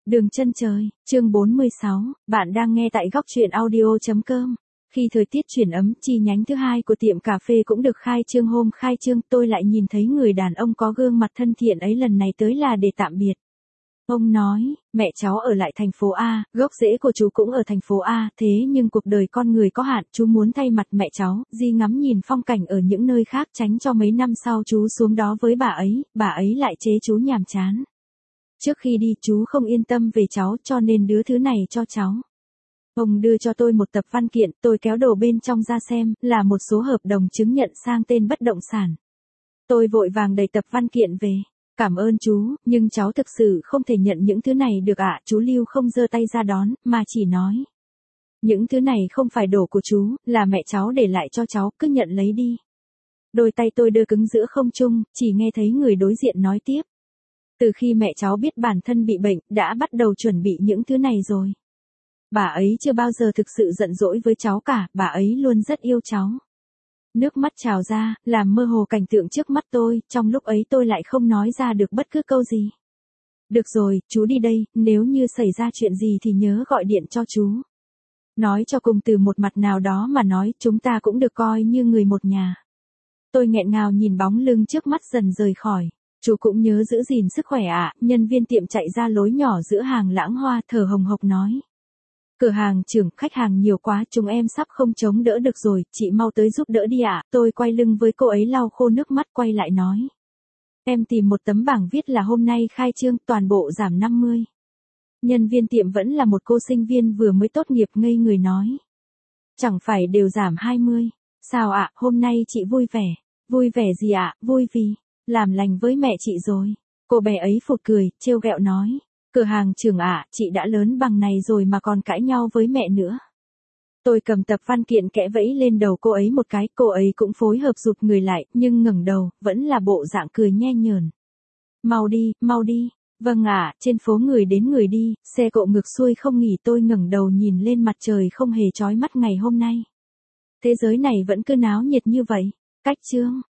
Đường chân trời, chương 46, bạn đang nghe tại góc truyện audio.com. Khi thời tiết chuyển ấm, chi nhánh thứ hai của tiệm cà phê cũng được khai trương. Hôm khai trương, tôi lại nhìn thấy người đàn ông có gương mặt thân thiện ấy lần này tới là để tạm biệt. Ông nói, mẹ cháu ở lại thành phố A, gốc rễ của chú cũng ở thành phố A, thế nhưng cuộc đời con người có hạn, chú muốn thay mặt mẹ cháu, đi ngắm nhìn phong cảnh ở những nơi khác tránh cho mấy năm sau chú xuống đó với bà ấy lại chế chú nhàm chán. Trước khi đi chú không yên tâm về cháu cho nên đưa thứ này cho cháu. Ông đưa cho tôi một tập văn kiện, tôi kéo đồ bên trong ra xem, là một số hợp đồng chứng nhận sang tên bất động sản. Tôi vội vàng đẩy tập văn kiện về. Cảm ơn chú, nhưng cháu thực sự không thể nhận những thứ này được ạ. Chú Lưu không giơ tay ra đón, mà chỉ nói. Những thứ này không phải đồ của chú, là mẹ cháu để lại cho cháu, cứ nhận lấy đi. Đôi tay tôi đưa cứng giữa không trung, chỉ nghe thấy người đối diện nói tiếp. Từ khi mẹ cháu biết bản thân bị bệnh, đã bắt đầu chuẩn bị những thứ này rồi. Bà ấy chưa bao giờ thực sự giận dỗi với cháu cả, bà ấy luôn rất yêu cháu. Nước mắt trào ra, làm mơ hồ cảnh tượng trước mắt tôi, trong lúc ấy tôi lại không nói ra được bất cứ câu gì. Được rồi, chú đi đây, nếu như xảy ra chuyện gì thì nhớ gọi điện cho chú. Nói cho cùng từ một mặt nào đó mà nói, chúng ta cũng được coi như người một nhà. Tôi nghẹn ngào nhìn bóng lưng trước mắt dần rời khỏi. Chú cũng nhớ giữ gìn sức khỏe ạ. Nhân viên tiệm chạy ra lối nhỏ giữa hàng lãng hoa thở hồng hộc nói. Cửa hàng trưởng, khách hàng nhiều quá, chúng em sắp không chống đỡ được rồi, chị mau tới giúp đỡ đi ạ. Tôi quay lưng với cô ấy lau khô nước mắt quay lại nói. Em tìm một tấm bảng viết là hôm nay khai trương, toàn bộ giảm 50. Nhân viên tiệm vẫn là một cô sinh viên vừa mới tốt nghiệp ngây người nói. Chẳng phải đều giảm 20. Sao ạ, hôm nay chị vui vẻ. Vui vẻ gì ạ, vui vì làm lành với mẹ chị rồi. Cô bé ấy phụt cười, trêu ghẹo nói. Cửa hàng trưởng ạ, chị đã lớn bằng này rồi mà còn cãi nhau với mẹ nữa. Tôi cầm tập văn kiện kẽ vẫy lên đầu cô ấy một cái, cô ấy cũng phối hợp rụt người lại, nhưng ngẩng đầu, vẫn là bộ dạng cười nhe nhờn. Mau đi, mau đi. Vâng ạ, trên phố người đến người đi, xe cộ ngược xuôi không nghỉ. Tôi ngẩng đầu nhìn lên mặt trời không hề chói mắt ngày hôm nay. Thế giới này vẫn cứ náo nhiệt như vậy. Cách chương.